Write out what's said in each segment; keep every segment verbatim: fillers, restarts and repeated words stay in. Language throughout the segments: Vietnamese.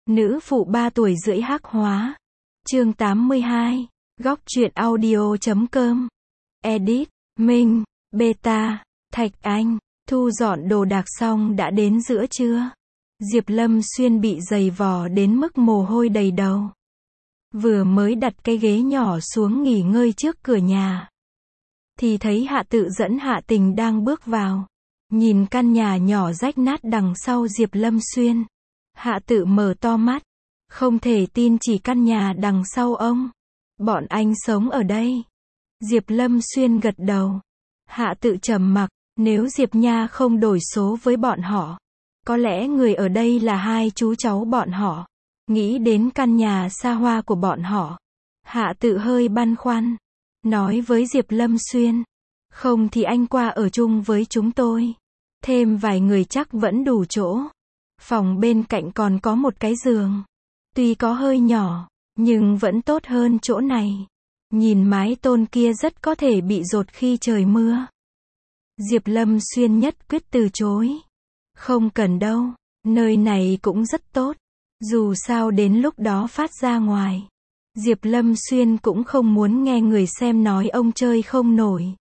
Nữ phụ ba tuổi rưỡi hắc hóa. Chương tám mươi hai. Góc truyện audio.com. Edit. Minh. Beta. Thạch Anh. Thu dọn đồ đạc xong đã đến giữa trưa. Diệp Lâm Xuyên bị giày vò đến mức mồ hôi đầy đầu. Vừa mới đặt cái ghế nhỏ xuống nghỉ ngơi trước cửa nhà, thì thấy Hạ Tự dẫn Hạ Tình đang bước vào. Nhìn căn nhà nhỏ rách nát đằng sau Diệp Lâm Xuyên, Hạ Tự mở to mắt, không thể tin chỉ căn nhà đằng sau ông. Bọn anh sống ở đây. Diệp Lâm Xuyên gật đầu. Hạ Tự trầm mặc, nếu Diệp Nha không đổi số với bọn họ, có lẽ người ở đây là hai chú cháu bọn họ. Nghĩ đến căn nhà xa hoa của bọn họ, Hạ Tự hơi băn khoăn, nói với Diệp Lâm Xuyên, không thì anh qua ở chung với chúng tôi. Thêm vài người chắc vẫn đủ chỗ. Phòng bên cạnh còn có một cái giường. Tuy có hơi nhỏ, nhưng vẫn tốt hơn chỗ này. Nhìn mái tôn kia rất có thể bị dột khi trời mưa. Diệp Lâm Xuyên nhất quyết từ chối. Không cần đâu, nơi này cũng rất tốt. Dù sao đến lúc đó phát ra ngoài, Diệp Lâm Xuyên cũng không muốn nghe người xem nói ông chơi không nổi.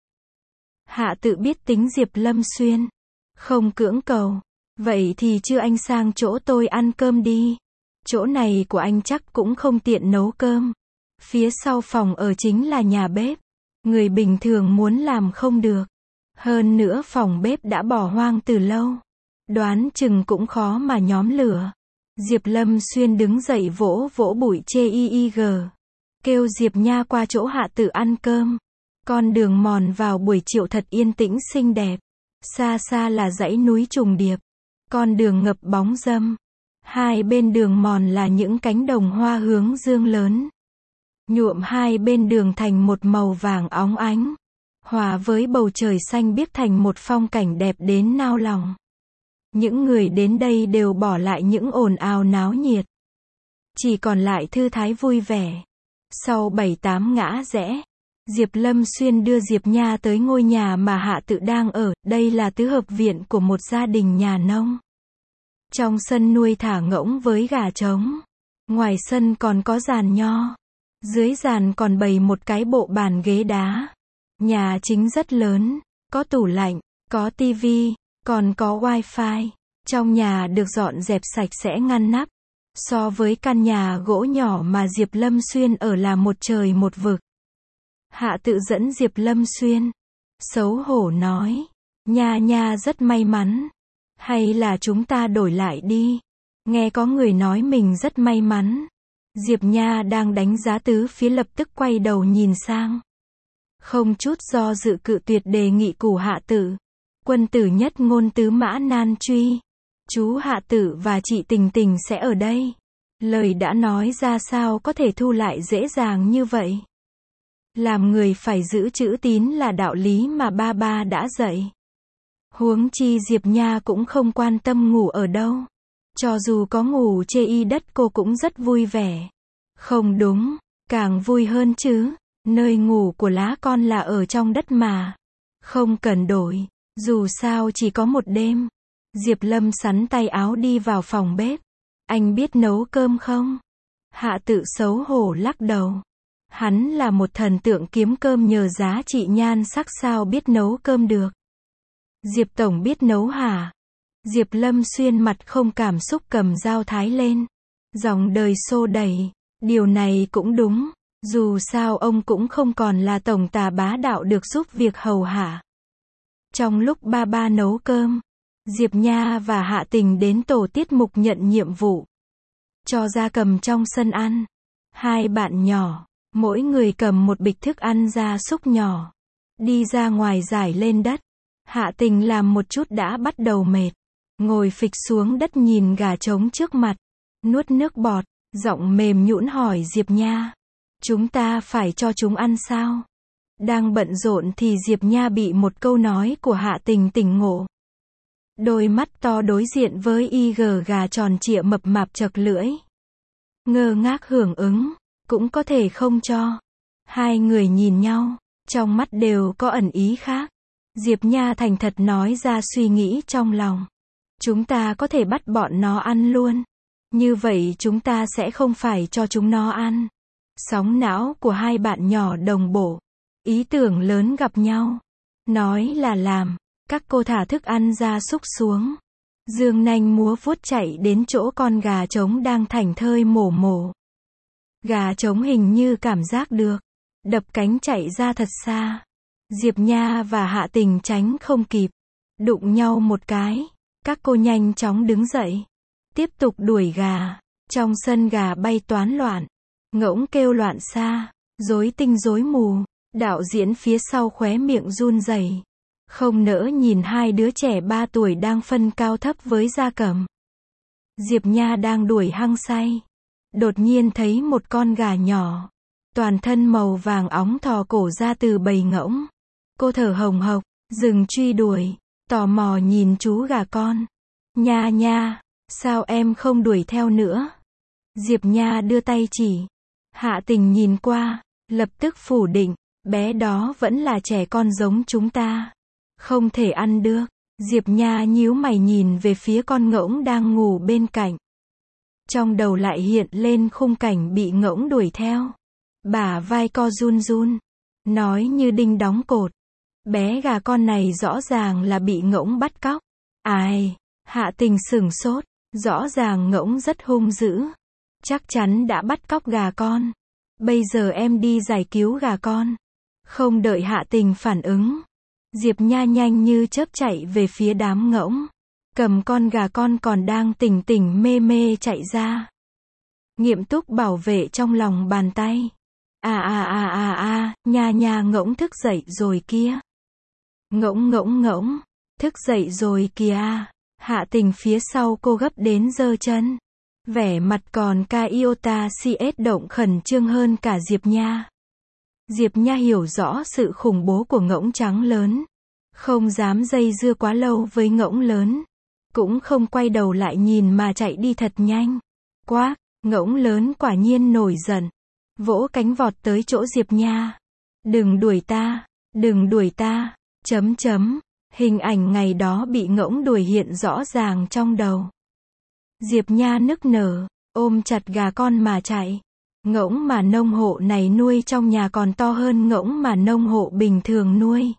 Hạ Tự biết tính Diệp Lâm Xuyên, không cưỡng cầu. Vậy thì chưa anh sang chỗ tôi ăn cơm đi. Chỗ này của anh chắc cũng không tiện nấu cơm. Phía sau phòng ở chính là nhà bếp. Người bình thường muốn làm không được. Hơn nữa phòng bếp đã bỏ hoang từ lâu. Đoán chừng cũng khó mà nhóm lửa. Diệp Lâm Xuyên đứng dậy vỗ vỗ bụi chê y y gờ. Kêu Diệp Nha qua chỗ Hạ Tự ăn cơm. Con đường mòn vào buổi chiều thật yên tĩnh xinh đẹp. Xa xa là dãy núi trùng điệp. Con đường ngập bóng râm. Hai bên đường mòn là những cánh đồng hoa hướng dương lớn. Nhuộm hai bên đường thành một màu vàng óng ánh. Hòa với bầu trời xanh biếc thành một phong cảnh đẹp đến nao lòng. Những người đến đây đều bỏ lại những ồn ào náo nhiệt. Chỉ còn lại thư thái vui vẻ. Sau bảy tám ngã rẽ, Diệp Lâm Xuyên đưa Diệp Nha tới ngôi nhà mà Hạ Tự đang ở. Đây là tứ hợp viện của một gia đình nhà nông. Trong sân nuôi thả ngỗng với gà trống. Ngoài sân còn có giàn nho. Dưới giàn còn bày một cái bộ bàn ghế đá. Nhà chính rất lớn, có tủ lạnh, có tivi, còn có wifi. Trong nhà được dọn dẹp sạch sẽ ngăn nắp. So với căn nhà gỗ nhỏ mà Diệp Lâm Xuyên ở là một trời một vực. Hạ Tự dẫn Diệp Lâm Xuyên, xấu hổ nói, Nha Nha rất may mắn. Hay là chúng ta đổi lại đi. Nghe có người nói mình rất may mắn. Diệp Nha đang đánh giá tứ phía lập tức quay đầu nhìn sang. Không chút do dự cự tuyệt đề nghị của Hạ Tự. Quân tử nhất ngôn tứ mã nan truy. Chú Hạ Tự và chị Tình Tình sẽ ở đây. Lời đã nói ra sao có thể thu lại dễ dàng như vậy. Làm người phải giữ chữ tín là đạo lý mà ba ba đã dạy. Huống chi Diệp Nha cũng không quan tâm ngủ ở đâu. Cho dù có ngủ chê y đất cô cũng rất vui vẻ. Không đúng, càng vui hơn chứ. Nơi ngủ của lá con là ở trong đất mà. Không cần đổi, dù sao chỉ có một đêm. Diệp Lâm sắn tay áo đi vào phòng bếp. Anh biết nấu cơm không? Hạ Tự xấu hổ lắc đầu. Hắn là một thần tượng kiếm cơm nhờ giá trị nhan sắc sao biết nấu cơm được. Diệp Tổng biết nấu hả? Diệp Lâm Xuyên mặt không cảm xúc cầm dao thái lên. Dòng đời xô đẩy. Điều này cũng đúng. Dù sao ông cũng không còn là tổng tà bá đạo được giúp việc hầu hạ. Trong lúc ba ba nấu cơm, Diệp Nha và Hạ Tình đến tổ tiết mục nhận nhiệm vụ. Cho gia cầm trong sân ăn. Hai bạn nhỏ, mỗi người cầm một bịch thức ăn gia súc nhỏ. Đi ra ngoài giải lên đất. Hạ Tình làm một chút đã bắt đầu mệt. Ngồi phịch xuống đất nhìn gà trống trước mặt. Nuốt nước bọt, giọng mềm nhũn hỏi Diệp Nha. Chúng ta phải cho chúng ăn sao? Đang bận rộn thì Diệp Nha bị một câu nói của Hạ Tình tỉnh ngộ. Đôi mắt to đối diện với y gờ gà tròn trịa mập mạp chật lưỡi. Ngơ ngác hưởng ứng, cũng có thể không cho. Hai người nhìn nhau, trong mắt đều có ẩn ý khác. Diệp Nha thành thật nói ra suy nghĩ trong lòng. Chúng ta có thể bắt bọn nó ăn luôn. Như vậy chúng ta sẽ không phải cho chúng nó ăn. Sóng não của hai bạn nhỏ đồng bộ. Ý tưởng lớn gặp nhau. Nói là làm. Các cô thả thức ăn gia súc xuống. Dương nanh múa vuốt chạy đến chỗ con gà trống đang thảnh thơi mổ mổ. Gà trống hình như cảm giác được. Đập cánh chạy ra thật xa. Diệp Nha và Hạ Tình tránh không kịp. Đụng nhau một cái. Các cô nhanh chóng đứng dậy. Tiếp tục đuổi gà. Trong sân gà bay toán loạn. Ngỗng kêu loạn xa. Rối tinh rối mù. Đạo diễn phía sau khóe miệng run rẩy. Không nỡ nhìn hai đứa trẻ ba tuổi đang phân cao thấp với gia cầm. Diệp Nha đang đuổi hăng say. Đột nhiên thấy một con gà nhỏ. Toàn thân màu vàng óng thò cổ ra từ bầy ngỗng. Cô thở hồng hộc, dừng truy đuổi, tò mò nhìn chú gà con. Nha nha, sao em không đuổi theo nữa? Diệp Nha đưa tay chỉ. Hạ Tình nhìn qua, lập tức phủ định, bé đó vẫn là trẻ con giống chúng ta. Không thể ăn được. Diệp Nha nhíu mày nhìn về phía con ngỗng đang ngủ bên cạnh. Trong đầu lại hiện lên khung cảnh bị ngỗng đuổi theo. Bả vai co run run. Nói như đinh đóng cột. Bé gà con này rõ ràng là bị ngỗng bắt cóc. Ai? Hạ Tình sửng sốt. Rõ ràng ngỗng rất hung dữ. Chắc chắn đã bắt cóc gà con. Bây giờ em đi giải cứu gà con. Không đợi Hạ Tình phản ứng. Diệp Nha nhanh như chớp chạy về phía đám ngỗng. Cầm con gà con còn đang tỉnh tỉnh mê mê chạy ra. Nghiệm túc bảo vệ trong lòng bàn tay. À à à à à, nha nha ngỗng thức dậy rồi kia. Ngỗng ngỗng ngỗng, thức dậy rồi kìa. Hạ Tình phía sau cô gấp đến giơ chân. Vẻ mặt còn ca iota cs động khẩn trương hơn cả Diệp Nha. Diệp Nha hiểu rõ sự khủng bố của ngỗng trắng lớn. Không dám dây dưa quá lâu với ngỗng lớn. Cũng không quay đầu lại nhìn mà chạy đi thật nhanh. Quá, ngỗng lớn quả nhiên nổi giận. Vỗ cánh vọt tới chỗ Diệp Nha. Đừng đuổi ta, đừng đuổi ta, chấm chấm. Hình ảnh ngày đó bị ngỗng đuổi hiện rõ ràng trong đầu. Diệp Nha nức nở, ôm chặt gà con mà chạy. Ngỗng mà nông hộ này nuôi trong nhà còn to hơn ngỗng mà nông hộ bình thường nuôi.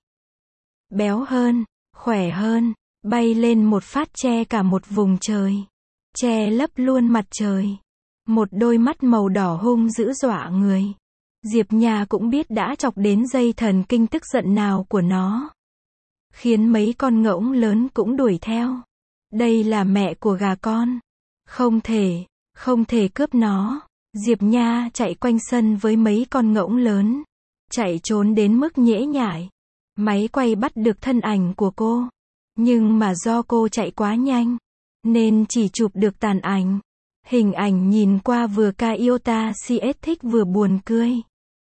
Béo hơn, khỏe hơn, bay lên một phát che cả một vùng trời. Che lấp luôn mặt trời. Một đôi mắt màu đỏ hung dữ dọa người. Diệp Nha cũng biết đã chọc đến dây thần kinh tức giận nào của nó. Khiến mấy con ngỗng lớn cũng đuổi theo. Đây là mẹ của gà con. Không thể, không thể cướp nó. Diệp Nha chạy quanh sân với mấy con ngỗng lớn. Chạy trốn đến mức nhễ nhại. Máy quay bắt được thân ảnh của cô. Nhưng mà do cô chạy quá nhanh. Nên chỉ chụp được tàn ảnh. Hình ảnh nhìn qua vừa ca iota cs thích vừa buồn cười.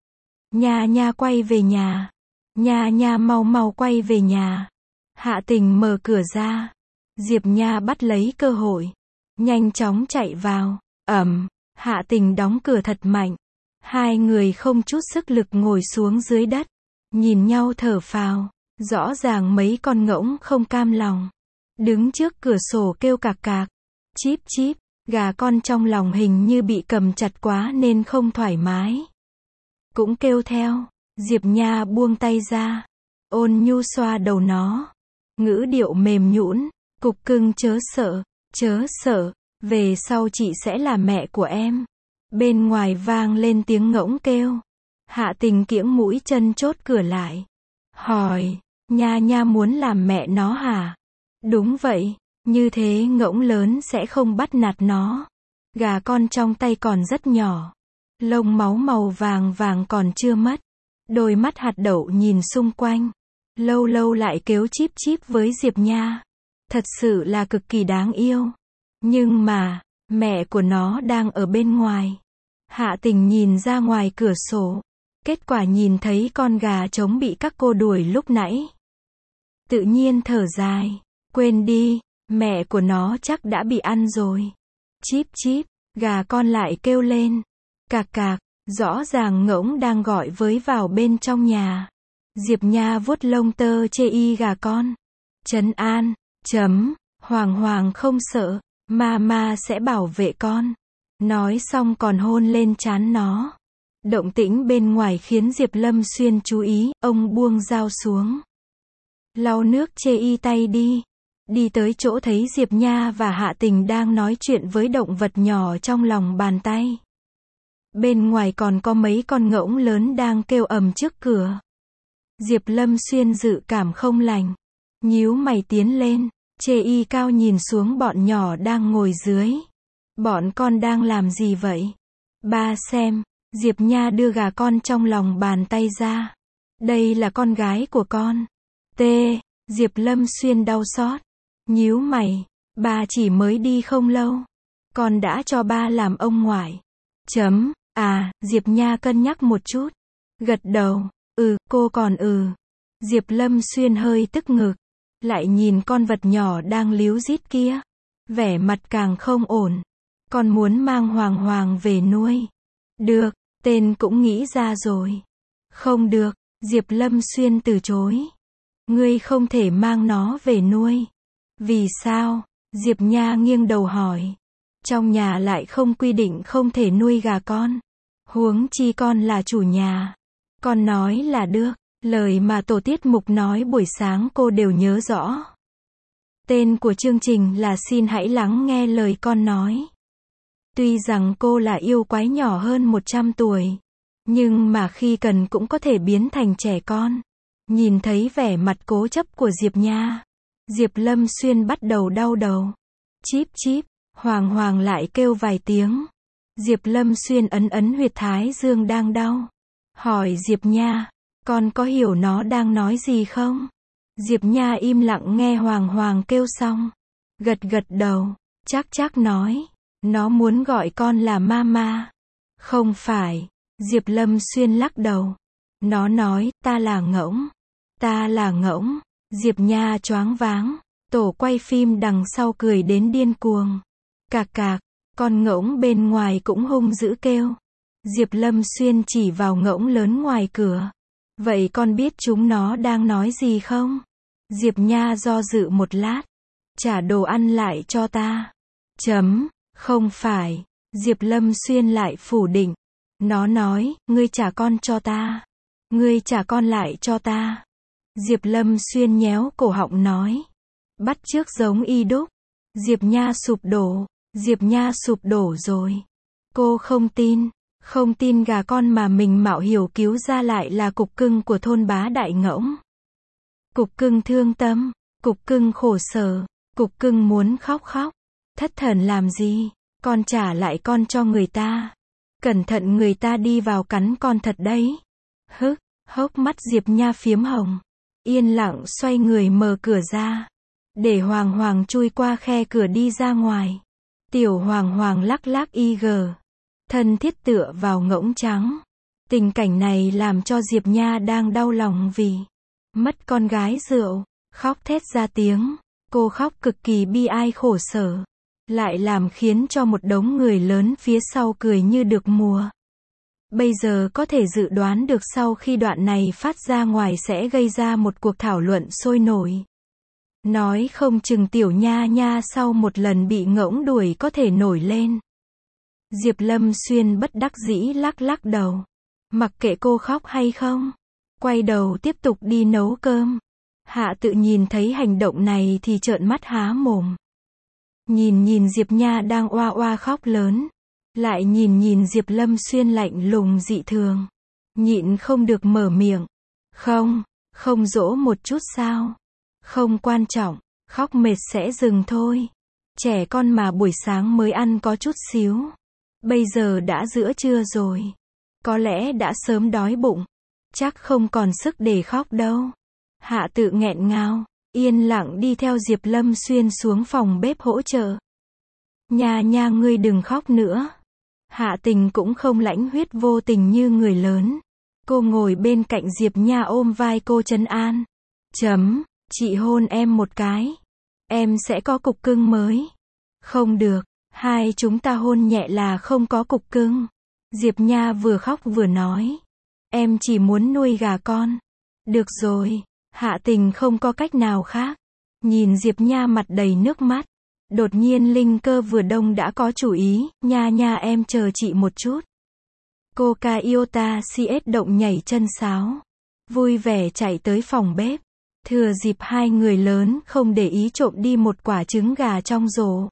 Nha nha quay về nhà. Nha nha mau mau quay về nhà. Hạ Tình mở cửa ra. Diệp Nha bắt lấy cơ hội. Nhanh chóng chạy vào. Ầm. Hạ Tình đóng cửa thật mạnh. Hai người không chút sức lực ngồi xuống dưới đất. Nhìn nhau thở phào. Rõ ràng mấy con ngỗng không cam lòng. Đứng trước cửa sổ kêu cạc cạc. Chíp chíp. Gà con trong lòng hình như bị cầm chặt quá nên không thoải mái. Cũng kêu theo. Diệp Nha buông tay ra. Ôn nhu xoa đầu nó. Ngữ điệu mềm nhũn. Cục cưng chớ sợ. Chớ sợ. Về sau chị sẽ là mẹ của em. Bên ngoài vang lên tiếng ngỗng kêu. Hạ Tình kiễng mũi chân chốt cửa lại. Hỏi. Nha nha muốn làm mẹ nó hả? Đúng vậy. Như thế ngỗng lớn sẽ không bắt nạt nó. Gà con trong tay còn rất nhỏ. Lông máu màu vàng vàng còn chưa mất. Đôi mắt hạt đậu nhìn xung quanh. Lâu lâu lại kêu chíp chíp với Diệp Nha. Thật sự là cực kỳ đáng yêu. Nhưng mà, mẹ của nó đang ở bên ngoài. Hạ Tình nhìn ra ngoài cửa sổ. Kết quả nhìn thấy con gà trống bị các cô đuổi lúc nãy. Tự nhiên thở dài. Quên đi, mẹ của nó chắc đã bị ăn rồi. Chíp chíp, gà con lại kêu lên. Cạc cạc, rõ ràng ngỗng đang gọi với vào bên trong nhà. Diệp Nha vuốt lông tơ chê y gà con. Trấn an, chấm, hoàng hoàng không sợ. Mama sẽ bảo vệ con. Nói xong còn hôn lên trán nó. Động tĩnh bên ngoài khiến Diệp Lâm Xuyên chú ý, ông buông dao xuống. Lau nước chê y tay đi. Đi tới chỗ thấy Diệp Nha và Hạ Tình đang nói chuyện với động vật nhỏ trong lòng bàn tay. Bên ngoài còn có mấy con ngỗng lớn đang kêu ầm trước cửa. Diệp Lâm Xuyên dự cảm không lành. Nhíu mày tiến lên, chê y cao nhìn xuống bọn nhỏ đang ngồi dưới. Bọn con đang làm gì vậy? Ba xem. Diệp Nha đưa gà con trong lòng bàn tay ra. Đây là con gái của con. T. Diệp Lâm Xuyên đau xót. Nhíu mày. Ba chỉ mới đi không lâu. Con đã cho ba làm ông ngoại. Chấm. À, Diệp Nha cân nhắc một chút. Gật đầu. Ừ, cô còn ừ. Diệp Lâm Xuyên hơi tức ngực. Lại nhìn con vật nhỏ đang líu rít kia. Vẻ mặt càng không ổn. Con muốn mang Hoàng Hoàng về nuôi. Được, tên cũng nghĩ ra rồi. Không được, Diệp Lâm Xuyên từ chối. Ngươi không thể mang nó về nuôi. Vì sao? Diệp Nha nghiêng đầu hỏi. Trong nhà lại không quy định không thể nuôi gà con. Huống chi con là chủ nhà. Con nói là được, lời mà tổ tiết mục nói buổi sáng cô đều nhớ rõ. Tên của chương trình là Xin hãy lắng nghe lời con nói. Tuy rằng cô là yêu quái nhỏ hơn một trăm tuổi, nhưng mà khi cần cũng có thể biến thành trẻ con. Nhìn thấy vẻ mặt cố chấp của Diệp Nha, Diệp Lâm Xuyên bắt đầu đau đầu. Chíp chíp, Hoàng Hoàng lại kêu vài tiếng. Diệp Lâm Xuyên ấn ấn huyệt thái dương đang đau. Hỏi Diệp Nha, con có hiểu nó đang nói gì không? Diệp Nha im lặng nghe Hoàng Hoàng kêu xong. Gật gật đầu, chắc chắc nói. Nó muốn gọi con là mama. Không phải. Diệp Lâm Xuyên lắc đầu. Nó nói, ta là ngỗng. Ta là ngỗng. Diệp Nha choáng váng. Tổ quay phim đằng sau cười đến điên cuồng. Cạc cạc, con ngỗng bên ngoài cũng hung dữ kêu. Diệp Lâm Xuyên chỉ vào ngỗng lớn ngoài cửa. Vậy con biết chúng nó đang nói gì không? Diệp Nha do dự một lát. Trả đồ ăn lại cho ta. Chấm. Không phải. Diệp Lâm Xuyên lại phủ định. Nó nói, ngươi trả con cho ta. Ngươi trả con lại cho ta. Diệp Lâm Xuyên nhéo cổ họng nói. Bắt chước giống y đúc. Diệp Nha sụp đổ. Diệp Nha sụp đổ rồi. Cô không tin. Không tin gà con mà mình mạo hiểu cứu ra lại là cục cưng của thôn Bá Đại Ngỗng. Cục cưng thương tâm. Cục cưng khổ sở. Cục cưng muốn khóc khóc. Thất thần làm gì? Con trả lại con cho người ta. Cẩn thận người ta đi vào cắn con thật đấy. Hức, hốc mắt Diệp Nha phiếm hồng. Yên lặng xoay người mở cửa ra. Để Hoàng Hoàng chui qua khe cửa đi ra ngoài. Tiểu Hoàng Hoàng lắc lắc y gờ. Thân thiết tựa vào ngỗng trắng. Tình cảnh này làm cho Diệp Nha đang đau lòng vì mất con gái rượu. Khóc thét ra tiếng. Cô khóc cực kỳ bi ai khổ sở. Lại làm khiến cho một đống người lớn phía sau cười như được mùa. Bây giờ có thể dự đoán được sau khi đoạn này phát ra ngoài sẽ gây ra một cuộc thảo luận sôi nổi. Nói không chừng tiểu Nha Nha sau một lần bị ngỗng đuổi có thể nổi lên. Diệp Lâm Xuyên bất đắc dĩ lắc lắc đầu. Mặc kệ cô khóc hay không. Quay đầu tiếp tục đi nấu cơm. Hạ Tự nhìn thấy hành động này thì trợn mắt há mồm. Nhìn nhìn Diệp Nha đang oa oa khóc lớn. Lại nhìn nhìn Diệp Lâm Xuyên lạnh lùng dị thường. Nhịn không được mở miệng. Không, không dỗ một chút sao? Không quan trọng, khóc mệt sẽ dừng thôi. Trẻ con mà buổi sáng mới ăn có chút xíu. Bây giờ đã giữa trưa rồi. Có lẽ đã sớm đói bụng. Chắc không còn sức để khóc đâu. Hạ Tự nghẹn ngào. Yên lặng đi theo Diệp Lâm Xuyên xuống phòng bếp hỗ trợ. Nha Nha ngươi đừng khóc nữa. Hạ Tình cũng không lãnh huyết vô tình như người lớn. Cô ngồi bên cạnh Diệp Nha ôm vai cô trấn an. Chấm, chị hôn em một cái. Em sẽ có cục cưng mới. Không được, hai chúng ta hôn nhẹ là không có cục cưng. Diệp Nha vừa khóc vừa nói. Em chỉ muốn nuôi gà con. Được rồi. Hạ Tình không có cách nào khác. Nhìn Diệp Nha mặt đầy nước mắt. Đột nhiên Linh Cơ vừa đông đã có chủ ý, nha nha em chờ chị một chút. Coca Iota xê ét động nhảy chân sáo. Vui vẻ chạy tới phòng bếp. Thừa dịp hai người lớn không để ý trộm đi một quả trứng gà trong rổ.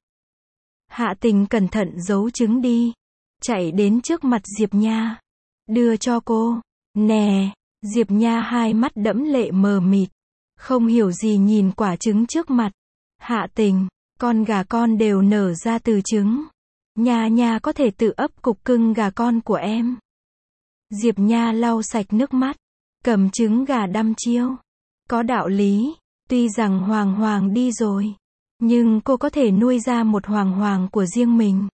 Hạ Tình cẩn thận giấu trứng đi. Chạy đến trước mặt Diệp Nha. Đưa cho cô. Nè. Diệp Nha hai mắt đẫm lệ mờ mịt. Không hiểu gì nhìn quả trứng trước mặt. Hạ Tình. Con gà con đều nở ra từ trứng. Nha Nha có thể tự ấp cục cưng gà con của em. Diệp Nha lau sạch nước mắt. Cầm trứng gà đăm chiêu. Có đạo lý. Tuy rằng Hoàng Hoàng đi rồi. Nhưng cô có thể nuôi ra một Hoàng Hoàng của riêng mình.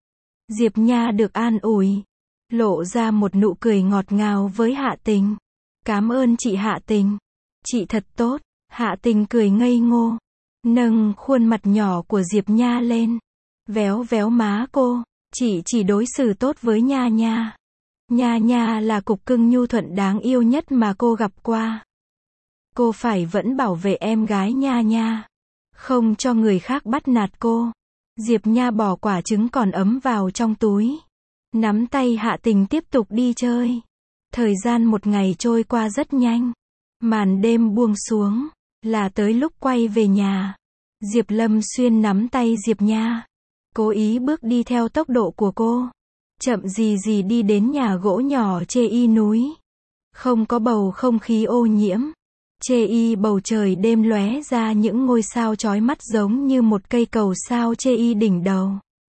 Diệp Nha được an ủi. Lộ ra một nụ cười ngọt ngào với Hạ Tình. Cảm ơn chị Hạ Tình. Chị thật tốt. Hạ Tình cười ngây ngô. Nâng khuôn mặt nhỏ của Diệp Nha lên. Véo véo má cô. Chị chỉ đối xử tốt với Nha Nha. Nha Nha là cục cưng nhu thuận đáng yêu nhất mà cô gặp qua. Cô phải vẫn bảo vệ em gái Nha Nha. Không cho người khác bắt nạt cô. Diệp Nha bỏ quả trứng còn ấm vào trong túi. Nắm tay Hạ Tình tiếp tục đi chơi. Thời gian một ngày trôi qua rất nhanh. Màn đêm buông xuống. Là tới lúc quay về nhà. Diệp Lâm Xuyên nắm tay Diệp Nha. Cố ý bước đi theo tốc độ của cô. Chậm gì gì đi đến nhà gỗ nhỏ chê y núi. Không có bầu không khí ô nhiễm. Chê y bầu trời đêm lóe ra những ngôi sao chói mắt giống như một cây cầu sao chê y đỉnh đầu.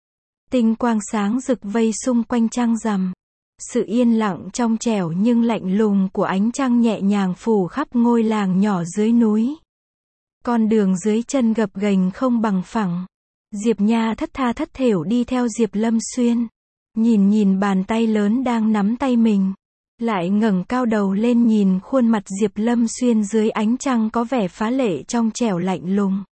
Tinh quang sáng rực vây xung quanh trăng rằm. Sự yên lặng trong trẻo nhưng lạnh lùng của ánh trăng nhẹ nhàng phủ khắp ngôi làng nhỏ dưới núi. Con đường dưới chân gập ghềnh không bằng phẳng. Diệp Nha thất tha thất thểu đi theo Diệp Lâm Xuyên. Nhìn nhìn bàn tay lớn đang nắm tay mình. Lại ngẩng cao đầu lên nhìn khuôn mặt Diệp Lâm Xuyên dưới ánh trăng có vẻ phá lệ trong trẻo lạnh lùng.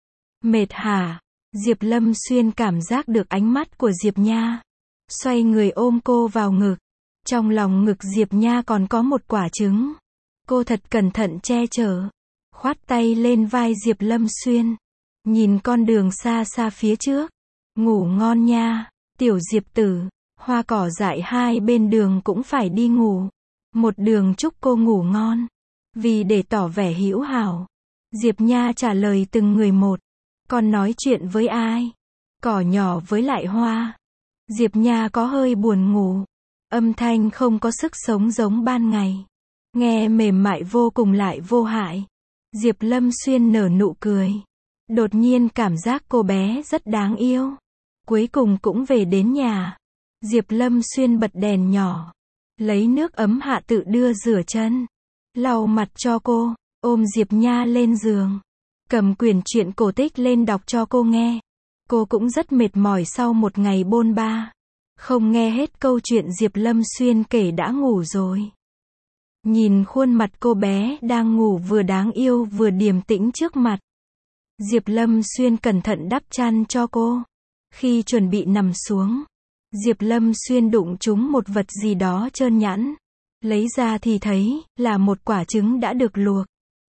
Mệt hả? Diệp Lâm Xuyên cảm giác được ánh mắt của Diệp Nha. Xoay người ôm cô vào ngực. Trong lòng ngực Diệp Nha còn có một quả trứng. Cô thật cẩn thận che chở. Khoát tay lên vai Diệp Lâm Xuyên. Nhìn con đường xa xa phía trước. Ngủ ngon nha, tiểu Diệp tử. Hoa cỏ dại hai bên đường cũng phải đi ngủ. Một đường chúc cô ngủ ngon. Vì để tỏ vẻ hữu hảo. Diệp Nha trả lời từng người một. Con nói chuyện với ai? Cỏ nhỏ với lại hoa. Diệp Nha có hơi buồn ngủ. Âm thanh không có sức sống giống ban ngày. Nghe mềm mại vô cùng lại vô hại. Diệp Lâm Xuyên nở nụ cười. Đột nhiên cảm giác cô bé rất đáng yêu. Cuối cùng cũng về đến nhà. Diệp Lâm Xuyên bật đèn nhỏ. Lấy nước ấm Hạ tự đưa rửa chân. Lau mặt cho cô. Ôm Diệp Nha lên giường. Cầm quyển truyện cổ tích lên đọc cho cô nghe. Cô cũng rất mệt mỏi sau một ngày bôn ba. Không nghe hết câu chuyện Diệp Lâm Xuyên kể đã ngủ rồi. Nhìn khuôn mặt cô bé đang ngủ vừa đáng yêu vừa điềm tĩnh trước mặt. Diệp Lâm Xuyên cẩn thận đắp chăn cho cô. Khi chuẩn bị nằm xuống, Diệp Lâm Xuyên đụng trúng một vật gì đó trơn nhẵn. Lấy ra thì thấy là một quả trứng đã được luộc.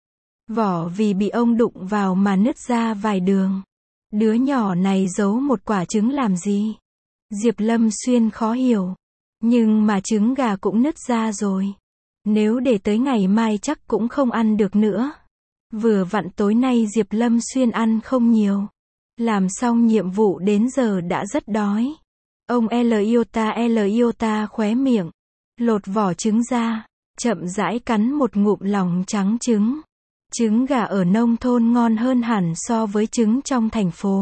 Vỏ vì bị ông đụng vào mà nứt ra vài đường. Đứa nhỏ này giấu một quả trứng làm gì? Diệp Lâm Xuyên khó hiểu. Nhưng mà trứng gà cũng nứt ra rồi. Nếu để tới ngày mai chắc cũng không ăn được nữa. Vừa vặn tối nay Diệp Lâm Xuyên ăn không nhiều. Làm xong nhiệm vụ đến giờ đã rất đói. Ông L Iota L Iota khóe miệng. Lột vỏ trứng ra. Chậm rãi cắn một ngụm lòng trắng trứng. Trứng gà ở nông thôn ngon hơn hẳn so với trứng trong thành phố.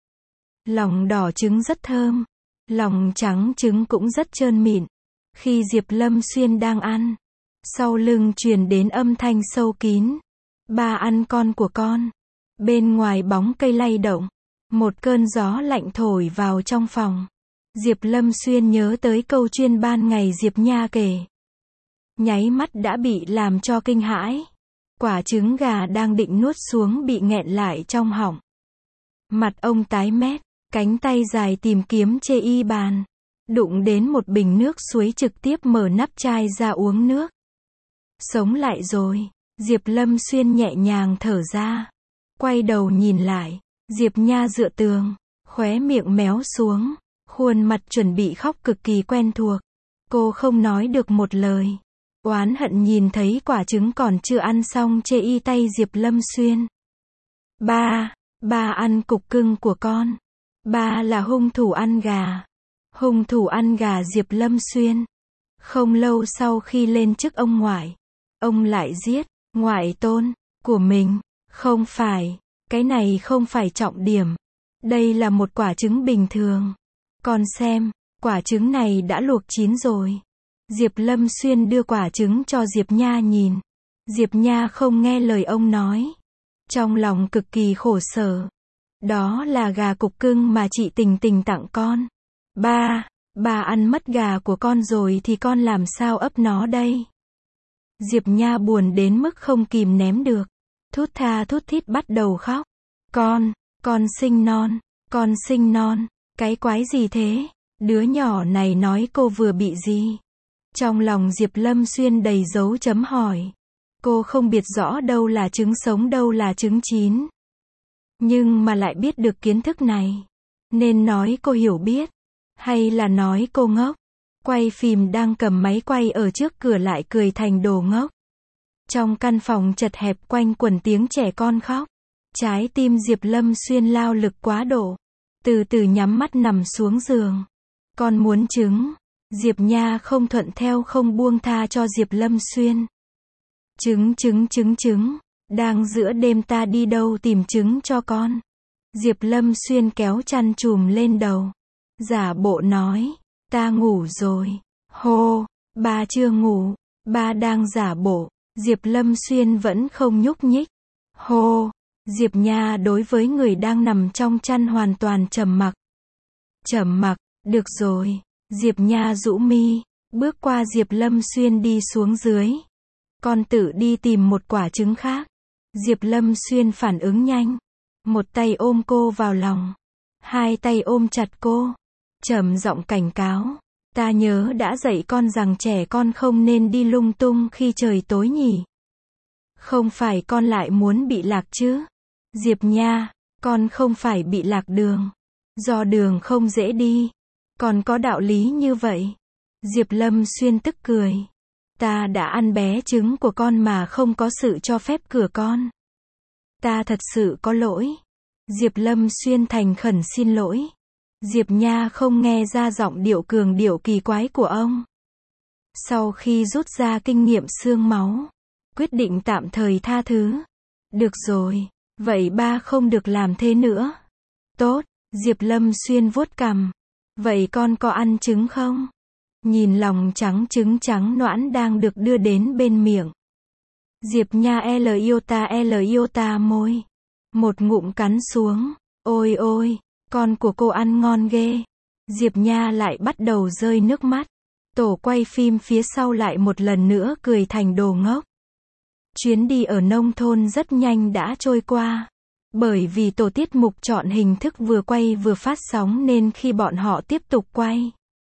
Lòng đỏ trứng rất thơm. Lòng trắng trứng cũng rất trơn mịn. Khi Diệp Lâm Xuyên đang ăn, sau lưng truyền đến âm thanh sâu kín. Ba ăn con của con. Bên ngoài bóng cây lay động. Một cơn gió lạnh thổi vào trong phòng. Diệp Lâm Xuyên nhớ tới câu chuyên ban ngày Diệp Nha kể. Nháy mắt đã bị làm cho kinh hãi. Quả trứng gà đang định nuốt xuống bị nghẹn lại trong họng. Mặt ông tái mét, cánh tay dài tìm kiếm chê y bàn. Đụng đến một bình nước suối trực tiếp mở nắp chai ra uống nước. Sống lại rồi. Diệp Lâm Xuyên nhẹ nhàng thở ra. Quay đầu nhìn lại. Diệp Nha dựa tường, khóe miệng méo xuống, khuôn mặt chuẩn bị khóc cực kỳ quen thuộc. Cô không nói được một lời. Oán hận nhìn thấy quả trứng còn chưa ăn xong chê y tay Diệp Lâm Xuyên. Ba, ba ăn cục cưng của con. Ba là hung thủ ăn gà. Hung thủ ăn gà Diệp Lâm Xuyên. Không lâu sau khi lên chức ông ngoại, ông lại giết ngoại tôn của mình. Không phải, cái này không phải trọng điểm. Đây là một quả trứng bình thường. Con xem, quả trứng này đã luộc chín rồi. Diệp Lâm Xuyên đưa quả trứng cho Diệp Nha nhìn. Diệp Nha không nghe lời ông nói. Trong lòng cực kỳ khổ sở. Đó là gà cục cưng mà chị Tình Tình tặng con. Ba, ba ăn mất gà của con rồi thì con làm sao ấp nó đây? Diệp Nha buồn đến mức không kìm ném được. Thút tha thút thít bắt đầu khóc. Con, con sinh non, con sinh non. Cái quái gì thế? Đứa nhỏ này nói cô vừa bị gì? Trong lòng Diệp Lâm Xuyên đầy dấu chấm hỏi. Cô không biết rõ đâu là trứng sống đâu là trứng chín. Nhưng mà lại biết được kiến thức này. Nên nói cô hiểu biết. Hay là nói cô ngốc. Quay phim đang cầm máy quay ở trước cửa lại cười thành đồ ngốc. Trong căn phòng chật hẹp quanh quẩn tiếng trẻ con khóc. Trái tim Diệp Lâm Xuyên lao lực quá độ. Từ từ nhắm mắt nằm xuống giường. Con muốn trứng. Diệp Nha không thuận theo không buông tha cho Diệp Lâm Xuyên. Trứng trứng trứng trứng. Đang giữa đêm ta đi đâu tìm trứng cho con. Diệp Lâm Xuyên kéo chăn trùm lên đầu. Giả bộ nói. Ta ngủ rồi. Hô. Ba chưa ngủ. Ba đang giả bộ. Diệp Lâm Xuyên vẫn không nhúc nhích. Hô. Diệp Nha đối với người đang nằm trong chăn hoàn toàn trầm mặc. Trầm mặc. Được rồi. Diệp Nha rũ mi. Bước qua Diệp Lâm Xuyên đi xuống dưới. Con tự đi tìm một quả trứng khác. Diệp Lâm Xuyên phản ứng nhanh. Một tay ôm cô vào lòng. Hai tay ôm chặt cô. Trầm giọng cảnh cáo. Ta nhớ đã dạy con rằng trẻ con không nên đi lung tung khi trời tối nhỉ. Không phải con lại muốn bị lạc chứ? Diệp Nha, con không phải bị lạc đường. Do đường không dễ đi. Còn có đạo lý như vậy. Diệp Lâm Xuyên tức cười. Ta đã ăn bé trứng của con mà không có sự cho phép của con. Ta thật sự có lỗi. Diệp Lâm Xuyên thành khẩn xin lỗi. Diệp Nha không nghe ra giọng điệu cường điệu kỳ quái của ông. Sau khi rút ra kinh nghiệm xương máu, quyết định tạm thời tha thứ. Được rồi, vậy ba không được làm thế nữa. Tốt, Diệp Lâm Xuyên vuốt cằm. Vậy con có ăn trứng không? Nhìn lòng trắng trứng trắng noãn đang được đưa đến bên miệng. Diệp Nha L iota L iota môi. Một ngụm cắn xuống. Ôi ôi, con của cô ăn ngon ghê. Diệp Nha lại bắt đầu rơi nước mắt. Tổ quay phim phía sau lại một lần nữa cười thành đồ ngốc. Chuyến đi ở nông thôn rất nhanh đã trôi qua. Bởi vì tổ tiết mục chọn hình thức vừa quay vừa phát sóng nên khi bọn họ tiếp tục quay,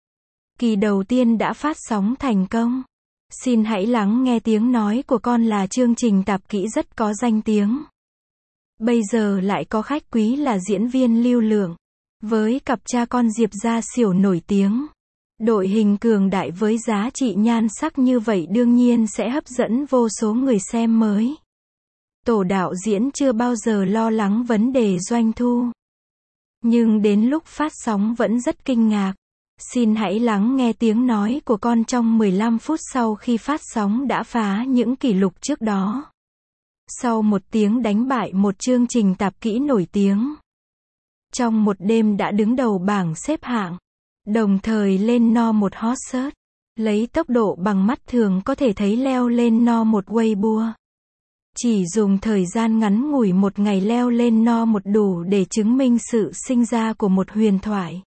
kỳ đầu tiên đã phát sóng thành công. Xin hãy lắng nghe tiếng nói của con là chương trình tạp kỹ rất có danh tiếng. Bây giờ lại có khách quý là diễn viên lưu lượng. Với cặp cha con Diệp Gia Xỉu nổi tiếng. Đội hình cường đại với giá trị nhan sắc như vậy đương nhiên sẽ hấp dẫn vô số người xem mới. Tổ đạo diễn chưa bao giờ lo lắng vấn đề doanh thu. Nhưng đến lúc phát sóng vẫn rất kinh ngạc. Xin hãy lắng nghe tiếng nói của con trong mười lăm phút sau khi phát sóng đã phá những kỷ lục trước đó. Sau một tiếng đánh bại một chương trình tạp kỹ nổi tiếng. Trong một đêm đã đứng đầu bảng xếp hạng. Đồng thời lên no một hot search. Lấy tốc độ bằng mắt thường có thể thấy leo lên no một Weibo. Chỉ dùng thời gian ngắn ngủi một ngày leo lên no một đủ để chứng minh sự sinh ra của một huyền thoại.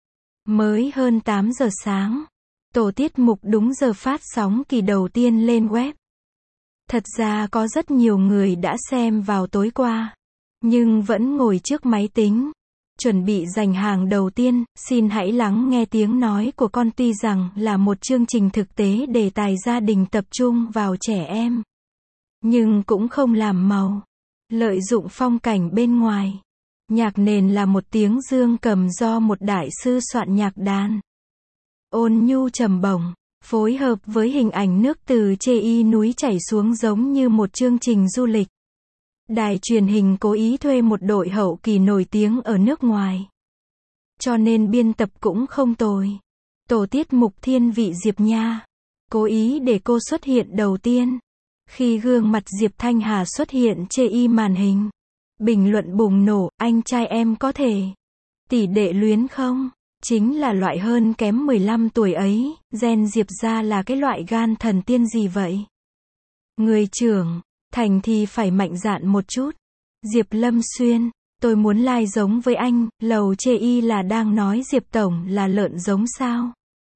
Mới hơn tám giờ sáng. Tổ tiết mục đúng giờ phát sóng kỳ đầu tiên lên web. Thật ra có rất nhiều người đã xem vào tối qua. Nhưng vẫn ngồi trước máy tính. Chuẩn bị giành hàng đầu tiên. Xin hãy lắng nghe tiếng nói của con tuy rằng là một chương trình thực tế đề tài gia đình tập trung vào trẻ em. Nhưng cũng không làm màu. Lợi dụng phong cảnh bên ngoài. Nhạc nền là một tiếng dương cầm do một đại sư soạn nhạc đàn. Ôn nhu trầm bổng, phối hợp với hình ảnh nước từ chê y núi chảy xuống giống như một chương trình du lịch. Đài truyền hình cố ý thuê một đội hậu kỳ nổi tiếng ở nước ngoài. Cho nên biên tập cũng không tồi. Tổ tiết mục thiên vị Diệp Nha. Cố ý để cô xuất hiện đầu tiên. Khi gương mặt Diệp Thanh Hà xuất hiện chê y màn hình. Bình luận bùng nổ, anh trai em có thể tỷ đệ luyến không? Chính là loại hơn kém mười lăm tuổi ấy, gen Diệp ra là cái loại gan thần tiên gì vậy? Người trưởng thành thì phải mạnh dạn một chút. Diệp Lâm Xuyên, tôi muốn lai giống với anh, lầu chê y là đang nói Diệp Tổng là lợn giống sao?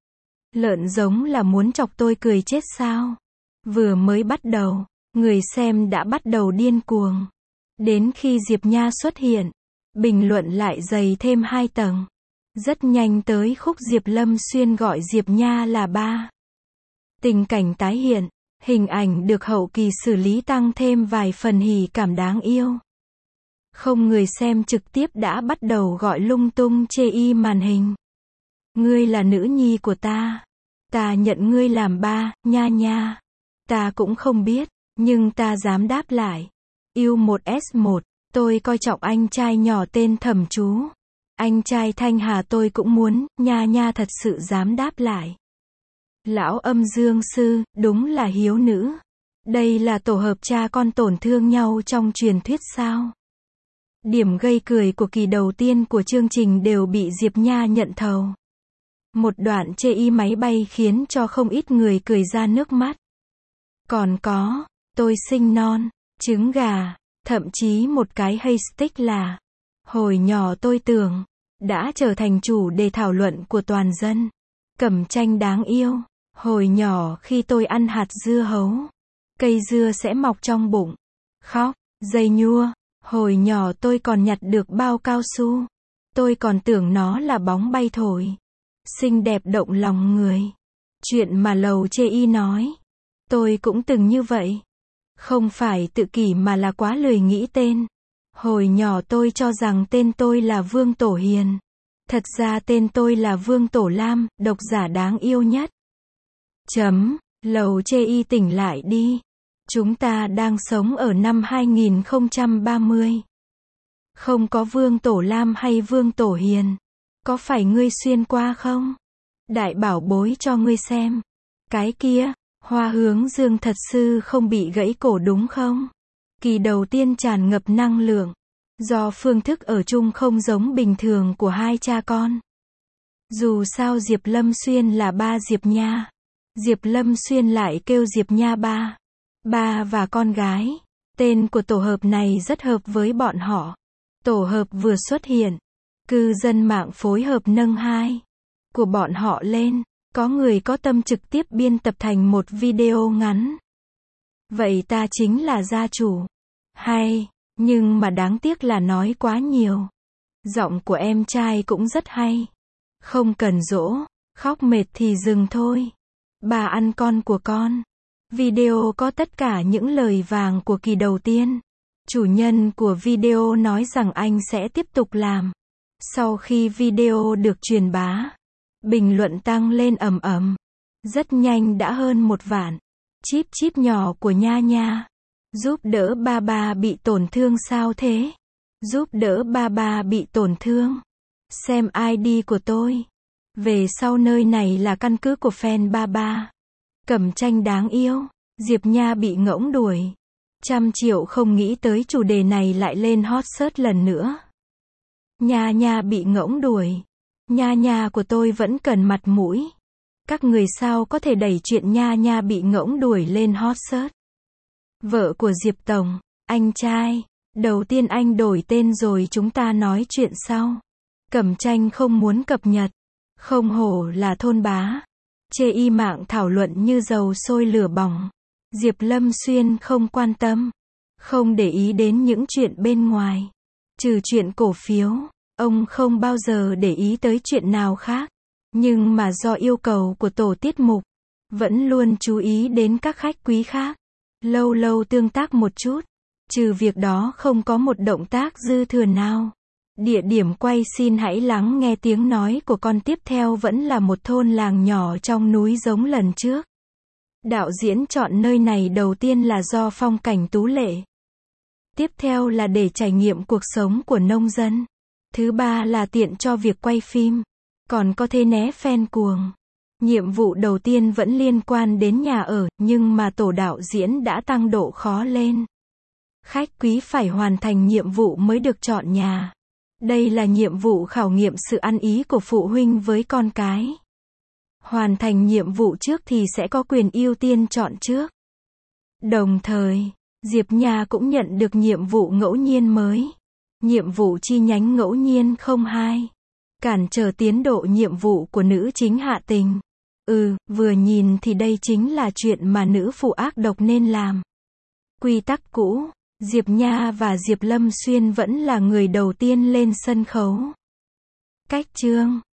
Lợn giống là muốn chọc tôi cười chết sao? Vừa mới bắt đầu, người xem đã bắt đầu điên cuồng. Đến khi Diệp Nha xuất hiện, bình luận lại dày thêm hai tầng. Rất nhanh tới khúc Diệp Lâm Xuyên gọi Diệp Nha là ba. Tình cảnh tái hiện, hình ảnh được hậu kỳ xử lý tăng thêm vài phần hỉ cảm đáng yêu. Không người xem trực tiếp đã bắt đầu gọi lung tung chê y màn hình. Ngươi là nữ nhi của ta. Ta nhận ngươi làm ba, nha nha. Ta cũng không biết, nhưng ta dám đáp lại. Yêu một S một, tôi coi trọng anh trai nhỏ tên Thẩm Chú. Anh trai Thanh Hà tôi cũng muốn, nha nha thật sự dám đáp lại. Lão âm dương sư, đúng là hiếu nữ. Đây là tổ hợp cha con tổn thương nhau trong truyền thuyết sao? Điểm gây cười của kỳ đầu tiên của chương trình đều bị Diệp Nha nhận thầu. Một đoạn chê y máy bay khiến cho không ít người cười ra nước mắt. Còn có, tôi sinh non, trứng gà, thậm chí một cái haystack là, hồi nhỏ tôi tưởng, đã trở thành chủ đề thảo luận của toàn dân. Cẩm Tranh đáng yêu, hồi nhỏ khi tôi ăn hạt dưa hấu, cây dưa sẽ mọc trong bụng. Khóc, dây nhua, hồi nhỏ tôi còn nhặt được bao cao su. Tôi còn tưởng nó là bóng bay thổi. Xinh đẹp động lòng người. Chuyện mà lầu chê y nói. Tôi cũng từng như vậy. Không phải tự kỷ mà là quá lười nghĩ tên. Hồi nhỏ tôi cho rằng tên tôi là Vương Tổ Hiền. Thật ra tên tôi là Vương Tổ Lam, độc giả đáng yêu nhất. Chấm, lầu chê y tỉnh lại đi. Chúng ta đang sống ở năm hai nghìn không trăm ba mươi. Không có Vương Tổ Lam hay Vương Tổ Hiền. Có phải ngươi xuyên qua không? Đại bảo bối cho ngươi xem. Cái kia, Hoa Hướng Dương thật sự không bị gãy cổ đúng không? Kỳ đầu tiên tràn ngập năng lượng. Do phương thức ở chung không giống bình thường của hai cha con. Dù sao Diệp Lâm Xuyên là ba Diệp Nha. Diệp Lâm Xuyên lại kêu Diệp Nha ba. Ba và con gái. Tên của tổ hợp này rất hợp với bọn họ. Tổ hợp vừa xuất hiện. Cư dân mạng phối hợp nâng hai của bọn họ lên. Có người có tâm trực tiếp biên tập thành một video ngắn. Vậy ta chính là gia chủ. Hay, nhưng mà đáng tiếc là nói quá nhiều. Giọng của em trai cũng rất hay. Không cần dỗ, khóc mệt thì dừng thôi. Bà ăn con của con. Video có tất cả những lời vàng của kỳ đầu tiên. Chủ nhân của video nói rằng anh sẽ tiếp tục làm. Sau khi video được truyền bá, bình luận tăng lên ầm ầm. Rất nhanh đã hơn một vạn. Chíp chíp nhỏ của Nha Nha. Giúp đỡ ba ba bị tổn thương sao thế? Giúp đỡ ba ba bị tổn thương. Xem i đê của tôi. Về sau nơi này là căn cứ của fan ba ba. Cẩm Tranh đáng yêu. Diệp Nha bị ngỗng đuổi. Trăm triệu không nghĩ tới chủ đề này lại lên hot search lần nữa. Nha Nha bị ngỗng đuổi. Nha Nha của tôi vẫn cần mặt mũi. Các người sao có thể đẩy chuyện Nha Nha bị ngỗng đuổi lên hot search. Vợ của Diệp Tổng, anh trai. Đầu tiên anh đổi tên rồi chúng ta nói chuyện sau. Cẩm Tranh không muốn cập nhật. Không hổ là thôn bá. Chê y mạng thảo luận như dầu sôi lửa bỏng. Diệp Lâm Xuyên không quan tâm. Không để ý đến những chuyện bên ngoài. Trừ chuyện cổ phiếu, ông không bao giờ để ý tới chuyện nào khác. Nhưng mà do yêu cầu của tổ tiết mục, vẫn luôn chú ý đến các khách quý khác. Lâu lâu tương tác một chút. Trừ việc đó không có một động tác dư thừa nào. Địa điểm quay xin hãy lắng nghe tiếng nói của con tiếp theo vẫn là một thôn làng nhỏ trong núi giống lần trước. Đạo diễn chọn nơi này đầu tiên là do phong cảnh tú lệ. Tiếp theo là để trải nghiệm cuộc sống của nông dân. Thứ ba là tiện cho việc quay phim. Còn có thể né fan cuồng. Nhiệm vụ đầu tiên vẫn liên quan đến nhà ở, nhưng mà tổ đạo diễn đã tăng độ khó lên. Khách quý phải hoàn thành nhiệm vụ mới được chọn nhà. Đây là nhiệm vụ khảo nghiệm sự ăn ý của phụ huynh với con cái. Hoàn thành nhiệm vụ trước thì sẽ có quyền ưu tiên chọn trước. Đồng thời, Diệp Nha cũng nhận được nhiệm vụ ngẫu nhiên mới. Nhiệm vụ chi nhánh ngẫu nhiên không hai. Cản trở tiến độ nhiệm vụ của nữ chính Hạ Tình. Ừ, vừa nhìn thì đây chính là chuyện mà nữ phụ ác độc nên làm. Quy tắc cũ, Diệp Nha và Diệp Lâm Xuyên vẫn là người đầu tiên lên sân khấu. Cách chương